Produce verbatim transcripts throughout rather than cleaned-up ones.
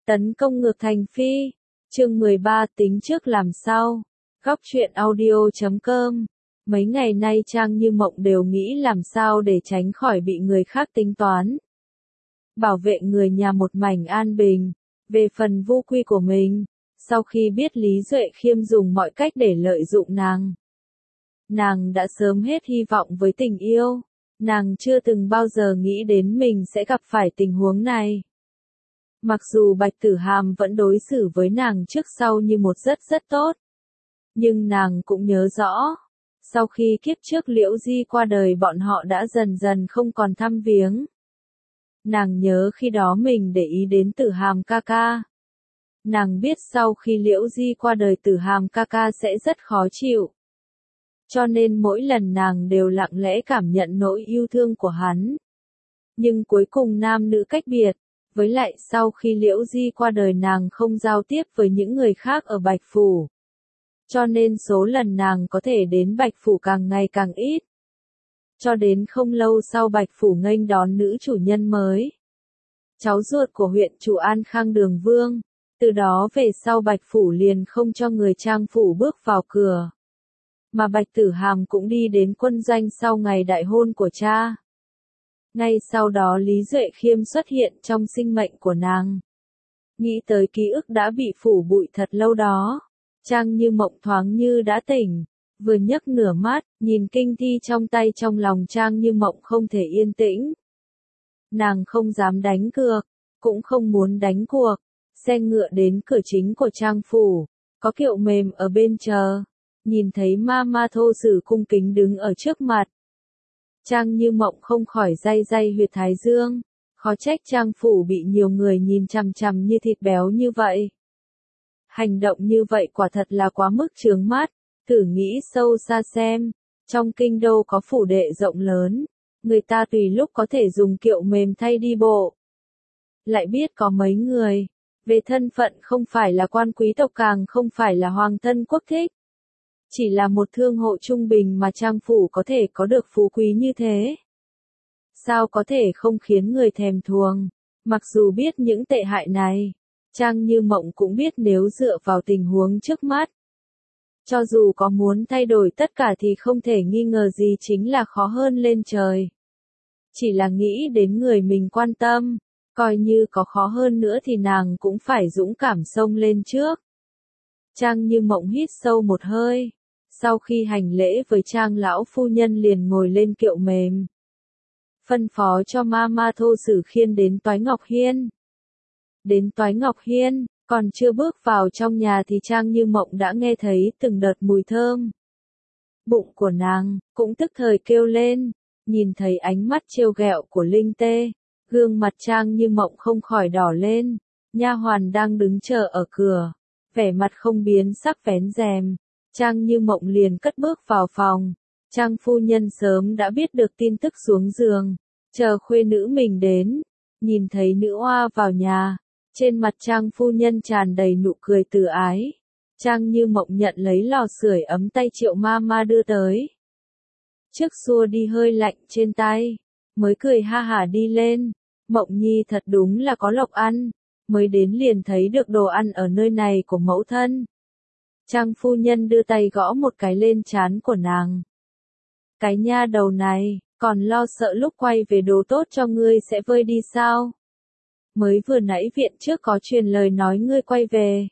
Tấn công ngược thành phi. Chương mười ba tính trước làm sau. Góc truyện audio chấm com. Mấy ngày nay Trang Như Mộng đều nghĩ làm sao để tránh khỏi bị người khác tính toán. Bảo vệ người nhà một mảnh an bình. Về phần Vu Quy của mình, sau khi biết Lý Duệ Khiêm dùng mọi cách để lợi dụng nàng, nàng đã sớm hết hy vọng với tình yêu. Nàng chưa từng bao giờ nghĩ đến mình sẽ gặp phải tình huống này. Mặc dù Bạch Tử Hàm vẫn đối xử với nàng trước sau như một rất rất tốt, nhưng nàng cũng nhớ rõ, sau khi kiếp trước Liễu Di qua đời bọn họ đã dần dần không còn thăm viếng. Nàng nhớ khi đó mình để ý đến Tử Hàm ca ca. Nàng biết sau khi Liễu Di qua đời Tử Hàm ca ca sẽ rất khó chịu. Cho nên mỗi lần nàng đều lặng lẽ cảm nhận nỗi yêu thương của hắn. Nhưng cuối cùng nam nữ cách biệt, với lại sau khi Liễu Di qua đời nàng không giao tiếp với những người khác ở Bạch Phủ. Cho nên số lần nàng có thể đến Bạch Phủ càng ngày càng ít. Cho đến không lâu sau Bạch Phủ nghênh đón nữ chủ nhân mới. Cháu ruột của huyện chủ An Khang Đường Vương, từ đó về sau Bạch Phủ liền không cho người Trang Phủ bước vào cửa. Mà Bạch Tử Hàm cũng đi đến quân doanh sau ngày đại hôn của cha. Ngay sau đó Lý Duệ Khiêm xuất hiện trong sinh mệnh của nàng. Nghĩ tới ký ức đã bị phủ bụi thật lâu đó, Trang Như Mộng thoáng như đã tỉnh, vừa nhấc nửa mắt, nhìn kinh thi trong tay trong lòng Trang Như Mộng không thể yên tĩnh. Nàng không dám đánh cược, cũng không muốn đánh cuộc, xe ngựa đến cửa chính của Trang Phủ, có kiệu mềm ở bên chờ, nhìn thấy ma ma Thô Sử cung kính đứng ở trước mặt. Trang Như Mộng không khỏi day day huyệt thái dương, khó trách Trang Phủ bị nhiều người nhìn chằm chằm như thịt béo như vậy. Hành động như vậy quả thật là quá mức chướng mắt, thử nghĩ sâu xa xem, trong kinh đô có phủ đệ rộng lớn, người ta tùy lúc có thể dùng kiệu mềm thay đi bộ. Lại biết có mấy người, về thân phận không phải là quan quý tộc càng không phải là hoàng thân quốc thích. Chỉ là một thương hộ trung bình mà Trang Phủ có thể có được phú quý như thế. Sao có thể không khiến người thèm thuồng, mặc dù biết những tệ hại này, Trang Như Mộng cũng biết nếu dựa vào tình huống trước mắt. Cho dù có muốn thay đổi tất cả thì không thể nghi ngờ gì chính là khó hơn lên trời. Chỉ là nghĩ đến người mình quan tâm, coi như có khó hơn nữa thì nàng cũng phải dũng cảm xông lên trước. Trang Như Mộng hít sâu một hơi, sau khi hành lễ với Trang lão phu nhân liền ngồi lên kiệu mềm. Phân phó cho ma ma Thô Sử khiên đến Toái Ngọc Hiên. Đến Toái Ngọc Hiên, còn chưa bước vào trong nhà thì Trang Như Mộng đã nghe thấy từng đợt mùi thơm. Bụng của nàng cũng tức thời kêu lên, nhìn thấy ánh mắt trêu ghẹo của Linh Tê, gương mặt Trang Như Mộng không khỏi đỏ lên. Nha hoàn đang đứng chờ ở cửa, vẻ mặt không biến sắc vén rèm. Trang Như Mộng liền cất bước vào phòng. Trang phu nhân sớm đã biết được tin tức xuống giường, chờ khuê nữ mình đến, nhìn thấy nữ oa vào nhà, trên mặt Trang phu nhân tràn đầy nụ cười từ ái. Trang Như Mộng nhận lấy lò sưởi ấm tay Triệu ma ma đưa tới. Trước xua đi hơi lạnh trên tay, mới cười ha hả đi lên. Mộng nhi thật đúng là có lộc ăn, mới đến liền thấy được đồ ăn ở nơi này của mẫu thân. Trang phu nhân đưa tay gõ một cái lên trán của nàng. Cái nha đầu này, còn lo sợ lúc quay về đồ tốt cho ngươi sẽ vơi đi sao? Mới vừa nãy viện trước có truyền lời nói ngươi quay về.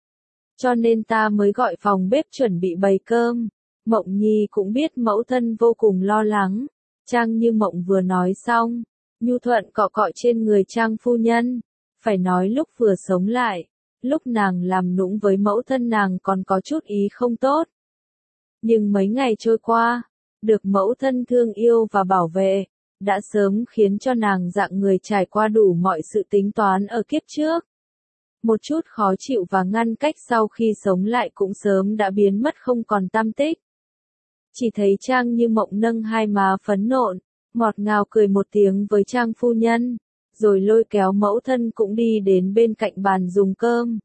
Cho nên ta mới gọi phòng bếp chuẩn bị bày cơm. Mộng nhi cũng biết mẫu thân vô cùng lo lắng. Trang Như Mộng vừa nói xong, nhu thuận cọ cọ trên người Trang phu nhân. Phải nói lúc vừa sống lại, lúc nàng làm nũng với mẫu thân nàng còn có chút ý không tốt. Nhưng mấy ngày trôi qua, được mẫu thân thương yêu và bảo vệ, đã sớm khiến cho nàng dạng người trải qua đủ mọi sự tính toán ở kiếp trước. Một chút khó chịu và ngăn cách sau khi sống lại cũng sớm đã biến mất không còn tăm tích. Chỉ thấy Trang Như Mộng nâng hai má phấn nộn, ngọt ngào cười một tiếng với Trang phu nhân, rồi lôi kéo mẫu thân cũng đi đến bên cạnh bàn dùng cơm.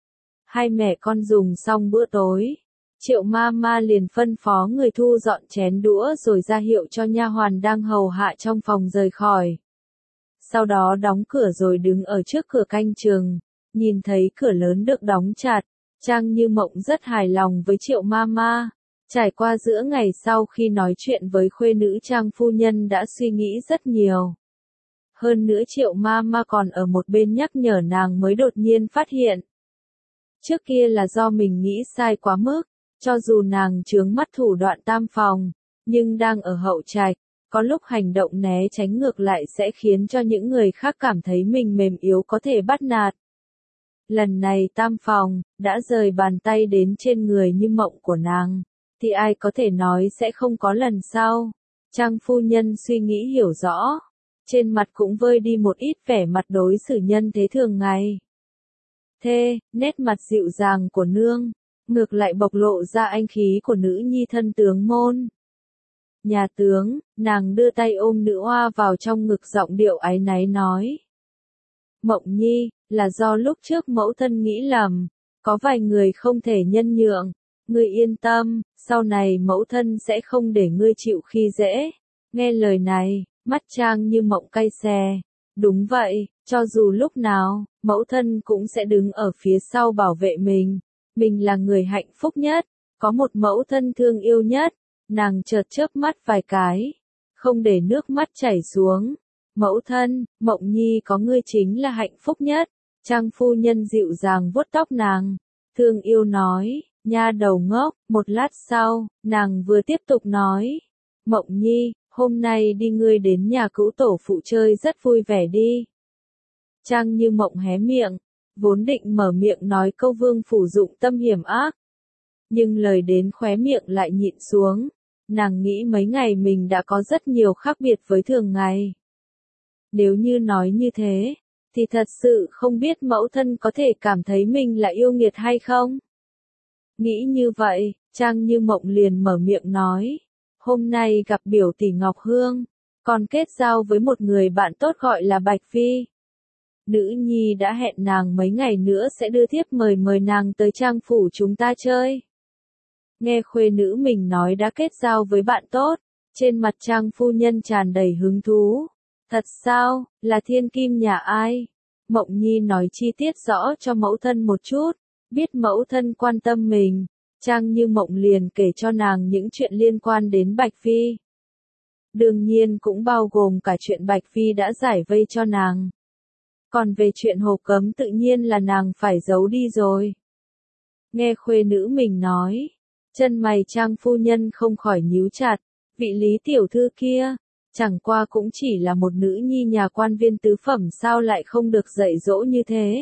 Hai mẹ con dùng xong bữa tối, Triệu ma ma liền phân phó người thu dọn chén đũa rồi ra hiệu cho nha hoàn đang hầu hạ trong phòng rời khỏi. Sau đó đóng cửa rồi đứng ở trước cửa canh chừng, Nhìn thấy cửa lớn được đóng chặt, Trang Như Mộng rất hài lòng với Triệu Mama. Trải qua giữa ngày sau khi nói chuyện với khuê nữ Trang phu nhân đã suy nghĩ rất nhiều. Hơn nữa Triệu Mama còn ở một bên nhắc nhở nàng mới đột nhiên phát hiện. Trước kia là do mình nghĩ sai quá mức, cho dù nàng chướng mắt thủ đoạn tam phòng, nhưng đang ở hậu trạch, có lúc hành động né tránh ngược lại sẽ khiến cho những người khác cảm thấy mình mềm yếu có thể bắt nạt. Lần này tam phòng, đã rời bàn tay đến trên người Như Mộng của nàng, thì ai có thể nói sẽ không có lần sau. Trang phu nhân suy nghĩ hiểu rõ, trên mặt cũng vơi đi một ít vẻ mặt đối xử nhân thế thường ngày. Thế, nét mặt dịu dàng của nương, ngược lại bộc lộ ra anh khí của nữ nhi thân tướng môn. Nhà tướng, nàng đưa tay ôm nữ oa vào trong ngực giọng điệu áy náy nói. Mộng nhi, là do lúc trước mẫu thân nghĩ lầm, có vài người không thể nhân nhượng, ngươi yên tâm, sau này mẫu thân sẽ không để ngươi chịu khi dễ. Nghe lời này, mắt Trang Như Mộng cay xè. Đúng vậy, cho dù lúc nào, mẫu thân cũng sẽ đứng ở phía sau bảo vệ mình. Mình là người hạnh phúc nhất, có một mẫu thân thương yêu nhất. Nàng chợt chớp mắt vài cái, không để nước mắt chảy xuống. Mẫu thân, Mộng nhi có ngươi chính là hạnh phúc nhất. Trang phu nhân dịu dàng vuốt tóc nàng, thương yêu nói, nha đầu ngốc. Một lát sau, nàng vừa tiếp tục nói, Mộng nhi, hôm nay đi ngươi đến nhà cữu tổ phụ chơi rất vui vẻ đi. Trang Như Mộng hé miệng, vốn định mở miệng nói câu vương phủ dụng tâm hiểm ác. Nhưng lời đến khóe miệng lại nhịn xuống, nàng nghĩ mấy ngày mình đã có rất nhiều khác biệt với thường ngày. Nếu như nói như thế, thì thật sự không biết mẫu thân có thể cảm thấy mình là yêu nghiệt hay không? Nghĩ như vậy, Trang Như Mộng liền mở miệng nói, hôm nay gặp biểu tỷ Ngọc Hương, còn kết giao với một người bạn tốt gọi là Bạch Phi. Nữ nhi đã hẹn nàng mấy ngày nữa sẽ đưa thiếp mời mời nàng tới Trang phủ chúng ta chơi. Nghe khuê nữ mình nói đã kết giao với bạn tốt, trên mặt Trang phu nhân tràn đầy hứng thú. Thật sao, là thiên kim nhà ai? Mộng nhi nói chi tiết rõ cho mẫu thân một chút, biết mẫu thân quan tâm mình. Trang Như Mộng liền kể cho nàng những chuyện liên quan đến Bạch Phi. Đương nhiên cũng bao gồm cả chuyện Bạch Phi đã giải vây cho nàng. Còn về chuyện Hồ Cấm tự nhiên là nàng phải giấu đi rồi. Nghe khuê nữ mình nói, chân mày Trang phu nhân không khỏi nhíu chặt, vị Lý tiểu thư kia, chẳng qua cũng chỉ là một nữ nhi nhà quan viên tứ phẩm sao lại không được dạy dỗ như thế.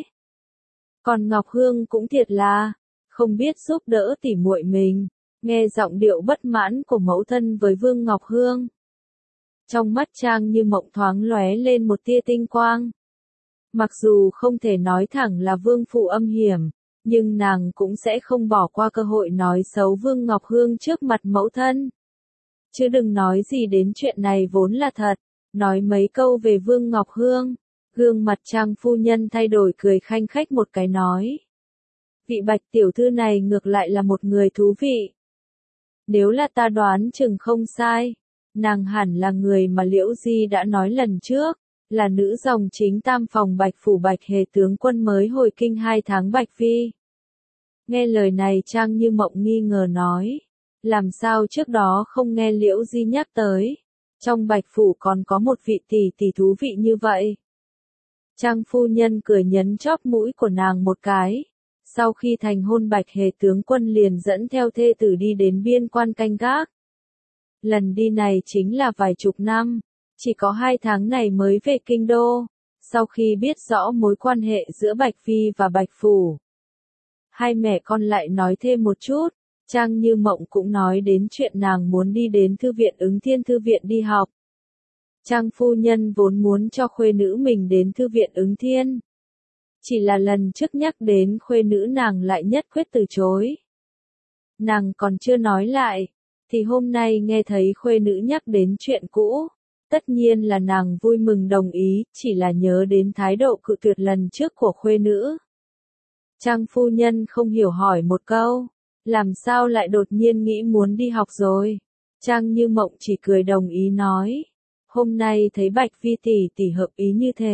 Còn Ngọc Hương cũng thiệt là, không biết giúp đỡ tỉ muội mình. Nghe giọng điệu bất mãn của mẫu thân với Vương Ngọc Hương, trong mắt Trang Như Mộng thoáng lóe lên một tia tinh quang. Mặc dù không thể nói thẳng là Vương phụ âm hiểm, nhưng nàng cũng sẽ không bỏ qua cơ hội nói xấu Vương Ngọc Hương trước mặt mẫu thân. Chứ đừng nói gì đến chuyện này vốn là thật, nói mấy câu về Vương Ngọc Hương, gương mặt Trang phu nhân thay đổi cười khanh khách một cái nói. Vị Bạch tiểu thư này ngược lại là một người thú vị. Nếu là ta đoán chừng không sai, nàng hẳn là người mà Liễu Di đã nói lần trước, là nữ dòng chính tam phòng Bạch phủ Bạch Hề tướng quân mới hồi kinh hai tháng Bạch Phi. Nghe lời này Trang Như Mộng nghi ngờ nói, làm sao trước đó không nghe Liễu Di nhắc tới, trong Bạch phủ còn có một vị tỷ tỷ thú vị như vậy. Trang phu nhân cười nhấn chóp mũi của nàng một cái. Sau khi thành hôn Bạch Hề tướng quân liền dẫn theo thê tử đi đến biên quan canh gác. Lần đi này chính là vài chục năm, chỉ có hai tháng này mới về kinh đô. Sau khi biết rõ mối quan hệ giữa Bạch Phi và Bạch phủ, hai mẹ con lại nói thêm một chút. Trang Như Mộng cũng nói đến chuyện nàng muốn đi đến thư viện Ứng Thiên thư viện đi học. Trang phu nhân vốn muốn cho khuê nữ mình đến thư viện Ứng Thiên. Chỉ là lần trước nhắc đến khuê nữ nàng lại nhất quyết từ chối. Nàng còn chưa nói lại, thì hôm nay nghe thấy khuê nữ nhắc đến chuyện cũ. Tất nhiên là nàng vui mừng đồng ý, chỉ là nhớ đến thái độ cự tuyệt lần trước của khuê nữ. Trang phu nhân không hiểu hỏi một câu, làm sao lại đột nhiên nghĩ muốn đi học rồi? Trang Như Mộng chỉ cười đồng ý nói, hôm nay thấy Bạch Phi tỷ tỷ hợp ý như thế,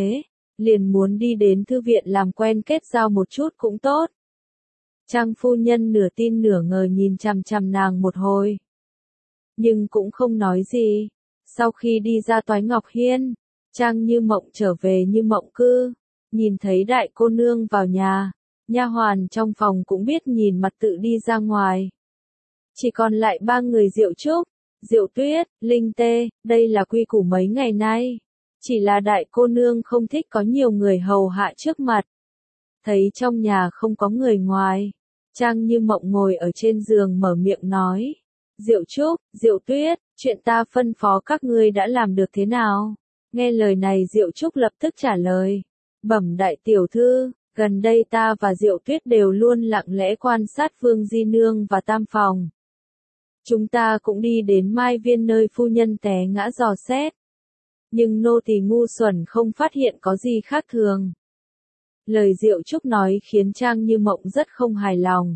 liền muốn đi đến thư viện làm quen kết giao một chút cũng tốt. Trang phu nhân nửa tin nửa ngờ nhìn chằm chằm nàng một hồi. Nhưng cũng không nói gì. Sau khi đi ra Toái Ngọc Hiên, Trang Như Mộng trở về Như Mộng cư, nhìn thấy đại cô nương vào nhà, nha hoàn trong phòng cũng biết nhìn mặt tự đi ra ngoài. Chỉ còn lại ba người Diệu Trúc, Diệu Tuyết, Linh Tê, đây là quy củ mấy ngày nay. Chỉ là đại cô nương không thích có nhiều người hầu hạ trước mặt. Thấy trong nhà không có người ngoài, Trang Như Mộng ngồi ở trên giường mở miệng nói. Diệu Trúc, Diệu Tuyết, chuyện ta phân phó các ngươi đã làm được thế nào? Nghe lời này Diệu Trúc lập tức trả lời. Bẩm đại tiểu thư, gần đây ta và Diệu Tuyết đều luôn lặng lẽ quan sát Vương Di Nương và Tam Phòng. Chúng ta cũng đi đến Mai Viên nơi phu nhân té ngã dò xét. Nhưng nô tỳ ngu xuẩn không phát hiện có gì khác thường. Lời Diệu Trúc nói khiến Trang Như Mộng rất không hài lòng.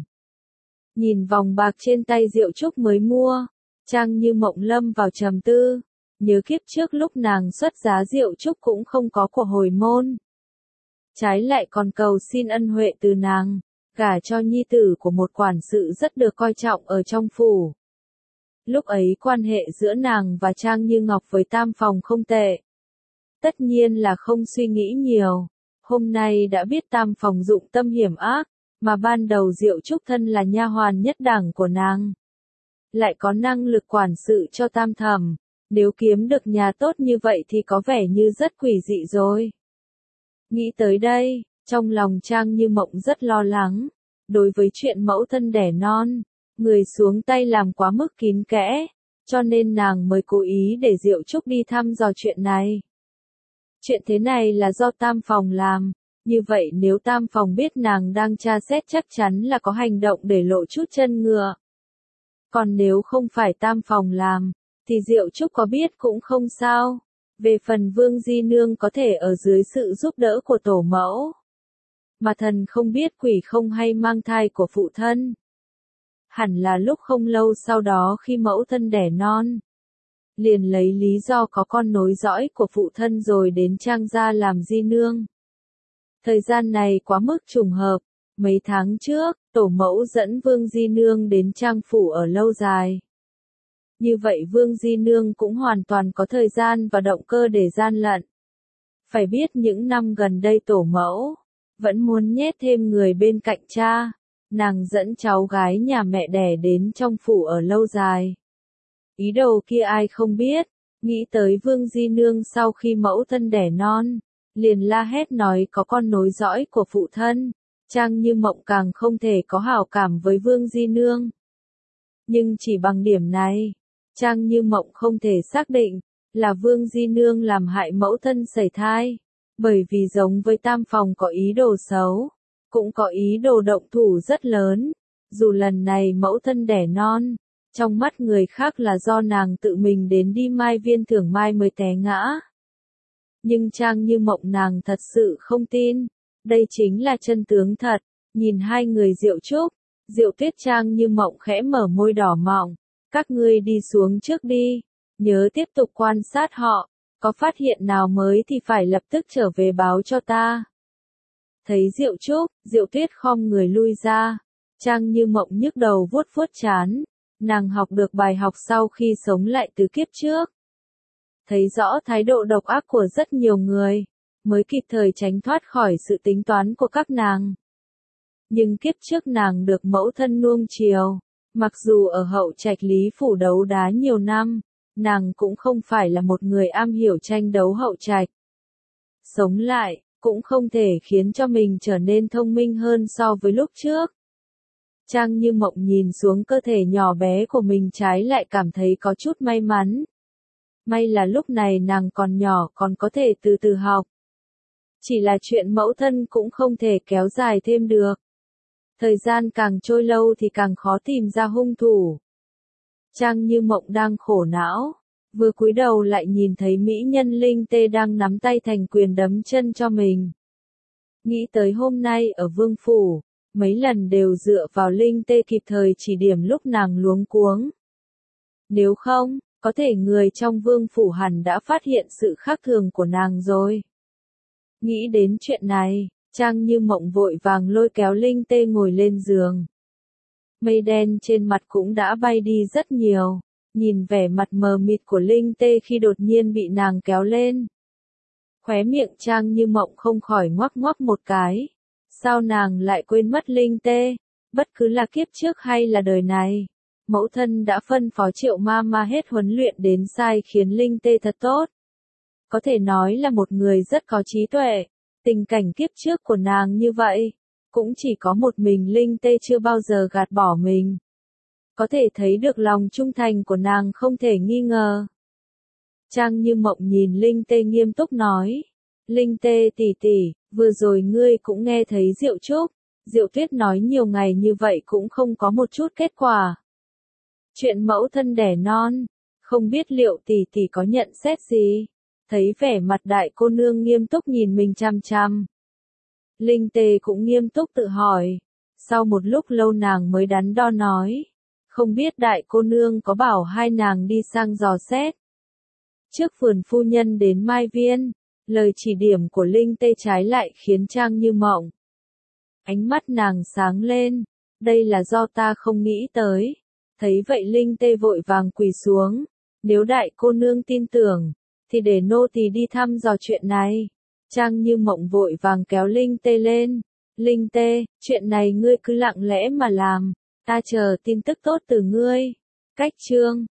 Nhìn vòng bạc trên tay Diệu Trúc mới mua, Trang Như Mộng lâm vào trầm tư. Nhớ kiếp trước lúc nàng xuất giá Diệu Trúc cũng không có của hồi môn. Trái lại còn cầu xin ân huệ từ nàng, gả cho nhi tử của một quản sự rất được coi trọng ở trong phủ. Lúc ấy quan hệ giữa nàng và Trang Như Ngọc với Tam Phòng không tệ. Tất nhiên là không suy nghĩ nhiều. Hôm nay đã biết Tam Phòng dụng tâm hiểm ác, mà ban đầu Diệu Trúc thân là nha hoàn nhất đẳng của nàng. Lại có năng lực quản sự cho Tam Thẩm, nếu kiếm được nhà tốt như vậy thì có vẻ như rất quỷ dị rồi. Nghĩ tới đây, trong lòng Trang Như Mộng rất lo lắng. Đối với chuyện mẫu thân đẻ non, người xuống tay làm quá mức kín kẽ, cho nên nàng mới cố ý để Diệu Trúc đi thăm dò chuyện này. Chuyện thế này là do Tam Phòng làm, như vậy nếu Tam Phòng biết nàng đang tra xét chắc chắn là có hành động để lộ chút chân ngựa. Còn nếu không phải Tam Phòng làm, thì Diệu Trúc có biết cũng không sao. Về phần Vương Di Nương có thể ở dưới sự giúp đỡ của tổ mẫu. Mà thần không biết quỷ không hay mang thai của phụ thân. Hẳn là lúc không lâu sau đó khi mẫu thân đẻ non. Liền lấy lý do có con nối dõi của phụ thân rồi đến Trang gia làm Di Nương. Thời gian này quá mức trùng hợp. Mấy tháng trước, tổ mẫu dẫn Vương Di Nương đến Trang phủ ở lâu dài. Như vậy Vương Di Nương cũng hoàn toàn có thời gian và động cơ để gian lận. Phải biết những năm gần đây tổ mẫu vẫn muốn nhét thêm người bên cạnh cha. Nàng dẫn cháu gái nhà mẹ đẻ đến trong phủ ở lâu dài. Ý đồ kia ai không biết, nghĩ tới Vương Di Nương sau khi mẫu thân đẻ non, liền la hét nói có con nối dõi của phụ thân. Trang Như Mộng càng không thể có hảo cảm với Vương Di Nương. Nhưng chỉ bằng điểm này, Trang Như Mộng không thể xác định là Vương Di Nương làm hại mẫu thân sẩy thai, bởi vì giống với Tam Phòng có ý đồ xấu, cũng có ý đồ động thủ rất lớn. Dù lần này mẫu thân đẻ non, trong mắt người khác là do nàng tự mình đến đi Mai Viên thưởng mai mới té ngã. Nhưng Trang Như Mộng nàng thật sự không tin, đây chính là chân tướng thật. Nhìn hai người Diệu Trúc, Diệu Tuyết, Trang Như Mộng khẽ mở môi đỏ mọng. Các ngươi đi xuống trước đi, nhớ tiếp tục quan sát họ, có phát hiện nào mới thì phải lập tức trở về báo cho ta. Thấy Diệu Trúc, Diệu Tuyết khom người lui ra, Trang Như Mộng nhức đầu vuốt vuốt trán, nàng học được bài học sau khi sống lại từ kiếp trước. Thấy rõ thái độ độc ác của rất nhiều người, mới kịp thời tránh thoát khỏi sự tính toán của các nàng. Nhưng kiếp trước nàng được mẫu thân nuông chiều. Mặc dù ở hậu trạch Lý phủ đấu đá nhiều năm, nàng cũng không phải là một người am hiểu tranh đấu hậu trạch. Sống lại, cũng không thể khiến cho mình trở nên thông minh hơn so với lúc trước. Trang Như Mộng nhìn xuống cơ thể nhỏ bé của mình trái lại cảm thấy có chút may mắn. May là lúc này nàng còn nhỏ còn có thể từ từ học. Chỉ là chuyện mẫu thân cũng không thể kéo dài thêm được. Thời gian càng trôi lâu thì càng khó tìm ra hung thủ. Trang Như Mộng đang khổ não, vừa cúi đầu lại nhìn thấy mỹ nhân Linh Tê đang nắm tay thành quyền đấm chân cho mình. Nghĩ tới hôm nay ở Vương phủ, mấy lần đều dựa vào Linh Tê kịp thời chỉ điểm lúc nàng luống cuống. Nếu không, có thể người trong Vương phủ hẳn đã phát hiện sự khác thường của nàng rồi. Nghĩ đến chuyện này, Trang Như Mộng vội vàng lôi kéo Linh Tê ngồi lên giường. Mây đen trên mặt cũng đã bay đi rất nhiều, nhìn vẻ mặt mờ mịt của Linh Tê khi đột nhiên bị nàng kéo lên. Khóe miệng Trang Như Mộng không khỏi ngoắc ngoắc một cái. Sao nàng lại quên mất Linh Tê? Bất cứ là kiếp trước hay là đời này, mẫu thân đã phân phó Triệu ma ma hết huấn luyện đến sai khiến Linh Tê thật tốt. Có thể nói là một người rất có trí tuệ. Tình cảnh kiếp trước của nàng như vậy, cũng chỉ có một mình Linh Tê chưa bao giờ gạt bỏ mình. Có thể thấy được lòng trung thành của nàng không thể nghi ngờ. Trang Như Mộng nhìn Linh Tê nghiêm túc nói. Linh Tê tỷ tỷ, vừa rồi ngươi cũng nghe thấy Diệu Trúc, Diệu Tuyết nói nhiều ngày như vậy cũng không có một chút kết quả. Chuyện mẫu thân đẻ non, không biết liệu tỷ tỷ có nhận xét gì? Thấy vẻ mặt đại cô nương nghiêm túc nhìn mình chăm chăm. Linh Tê cũng nghiêm túc tự hỏi. Sau một lúc lâu nàng mới đắn đo nói. Không biết đại cô nương có bảo hai nàng đi sang dò xét. Trước vườn phu nhân đến Mai Viên, lời chỉ điểm của Linh Tê trái lại khiến Trang Như Mộng. Ánh mắt nàng sáng lên. Đây là do ta không nghĩ tới. Thấy vậy Linh Tê vội vàng quỳ xuống. Nếu đại cô nương tin tưởng, thì để nô tỳ đi thăm dò chuyện này. Trang Như Mộng vội vàng kéo Linh Tê lên. Linh Tê, chuyện này ngươi cứ lặng lẽ mà làm, ta chờ tin tức tốt từ ngươi. Cách chương